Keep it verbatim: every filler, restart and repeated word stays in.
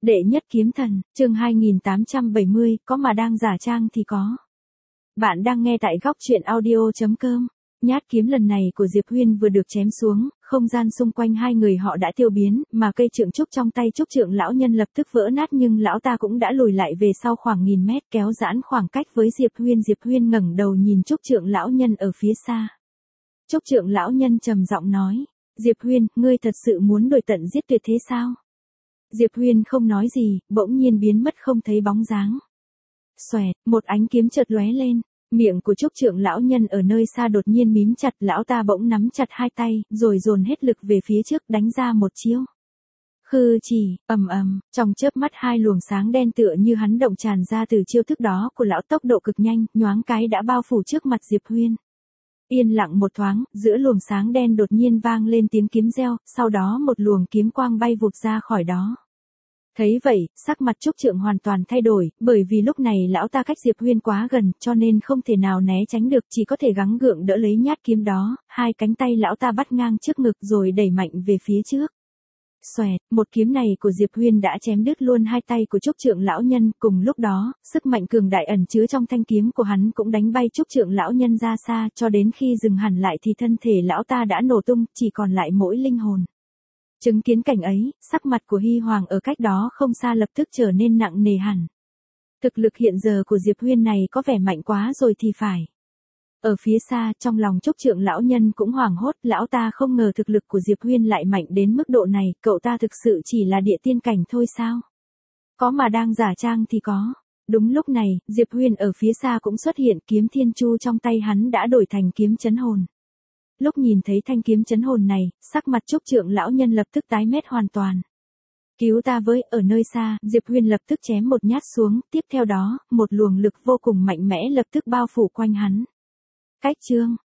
Đệ nhất kiếm thần, chương hai nghìn tám trăm bảy mươi, có mà đang giả trang thì có. Bạn đang nghe tại góc truyện audio chấm com. Nhát kiếm lần này của Diệp Huyên vừa được chém xuống, không gian xung quanh hai người họ đã tiêu biến, mà cây trượng trúc trong tay trúc trượng lão nhân lập tức vỡ nát, nhưng lão ta cũng đã lùi lại về sau khoảng nghìn mét, kéo giãn khoảng cách với Diệp Huyên. Diệp Huyên ngẩng đầu nhìn trúc trượng lão nhân ở phía xa. Trúc trượng lão nhân trầm giọng nói, Diệp Huyên, ngươi thật sự muốn đuổi tận giết tuyệt thế sao? Diệp Huyên không nói gì, bỗng nhiên biến mất không thấy bóng dáng. Xoẹt, một ánh kiếm chợt lóe lên, miệng của trúc trượng lão nhân ở nơi xa đột nhiên mím chặt, lão ta bỗng nắm chặt hai tay, rồi dồn hết lực về phía trước đánh ra một chiêu. Khư chỉ, ầm ầm, trong chớp mắt hai luồng sáng đen tựa như hắn động tràn ra từ chiêu thức đó của lão, tốc độ cực nhanh, nhoáng cái đã bao phủ trước mặt Diệp Huyên. Yên lặng một thoáng, giữa luồng sáng đen đột nhiên vang lên tiếng kiếm reo, sau đó một luồng kiếm quang bay vụt ra khỏi đó. Thấy vậy, sắc mặt trúc trượng hoàn toàn thay đổi, bởi vì lúc này lão ta cách Diệp Huyên quá gần, cho nên không thể nào né tránh được, chỉ có thể gắng gượng đỡ lấy nhát kiếm đó, hai cánh tay lão ta bắt ngang trước ngực rồi đẩy mạnh về phía trước. Xoẹt, một kiếm này của Diệp Huyên đã chém đứt luôn hai tay của trúc trượng lão nhân, cùng lúc đó, sức mạnh cường đại ẩn chứa trong thanh kiếm của hắn cũng đánh bay trúc trượng lão nhân ra xa, cho đến khi dừng hẳn lại thì thân thể lão ta đã nổ tung, chỉ còn lại mỗi linh hồn. Chứng kiến cảnh ấy, sắc mặt của Hy Hoàng ở cách đó không xa lập tức trở nên nặng nề hẳn. Thực lực hiện giờ của Diệp Huyên này có vẻ mạnh quá rồi thì phải. Ở phía xa, trong lòng trúc trượng lão nhân cũng hoảng hốt, lão ta không ngờ thực lực của Diệp Huyên lại mạnh đến mức độ này, cậu ta thực sự chỉ là địa tiên cảnh thôi sao? Có mà đang giả trang thì có. Đúng lúc này, Diệp Huyên ở phía xa cũng xuất hiện, kiếm thiên chu trong tay hắn đã đổi thành kiếm chấn hồn. Lúc nhìn thấy thanh kiếm chấn hồn này, sắc mặt trúc trượng lão nhân lập tức tái mét hoàn toàn. Cứu ta với, ở nơi xa, Diệp Huyên lập tức chém một nhát xuống, tiếp theo đó, một luồng lực vô cùng mạnh mẽ lập tức bao phủ quanh hắn. Cách chương,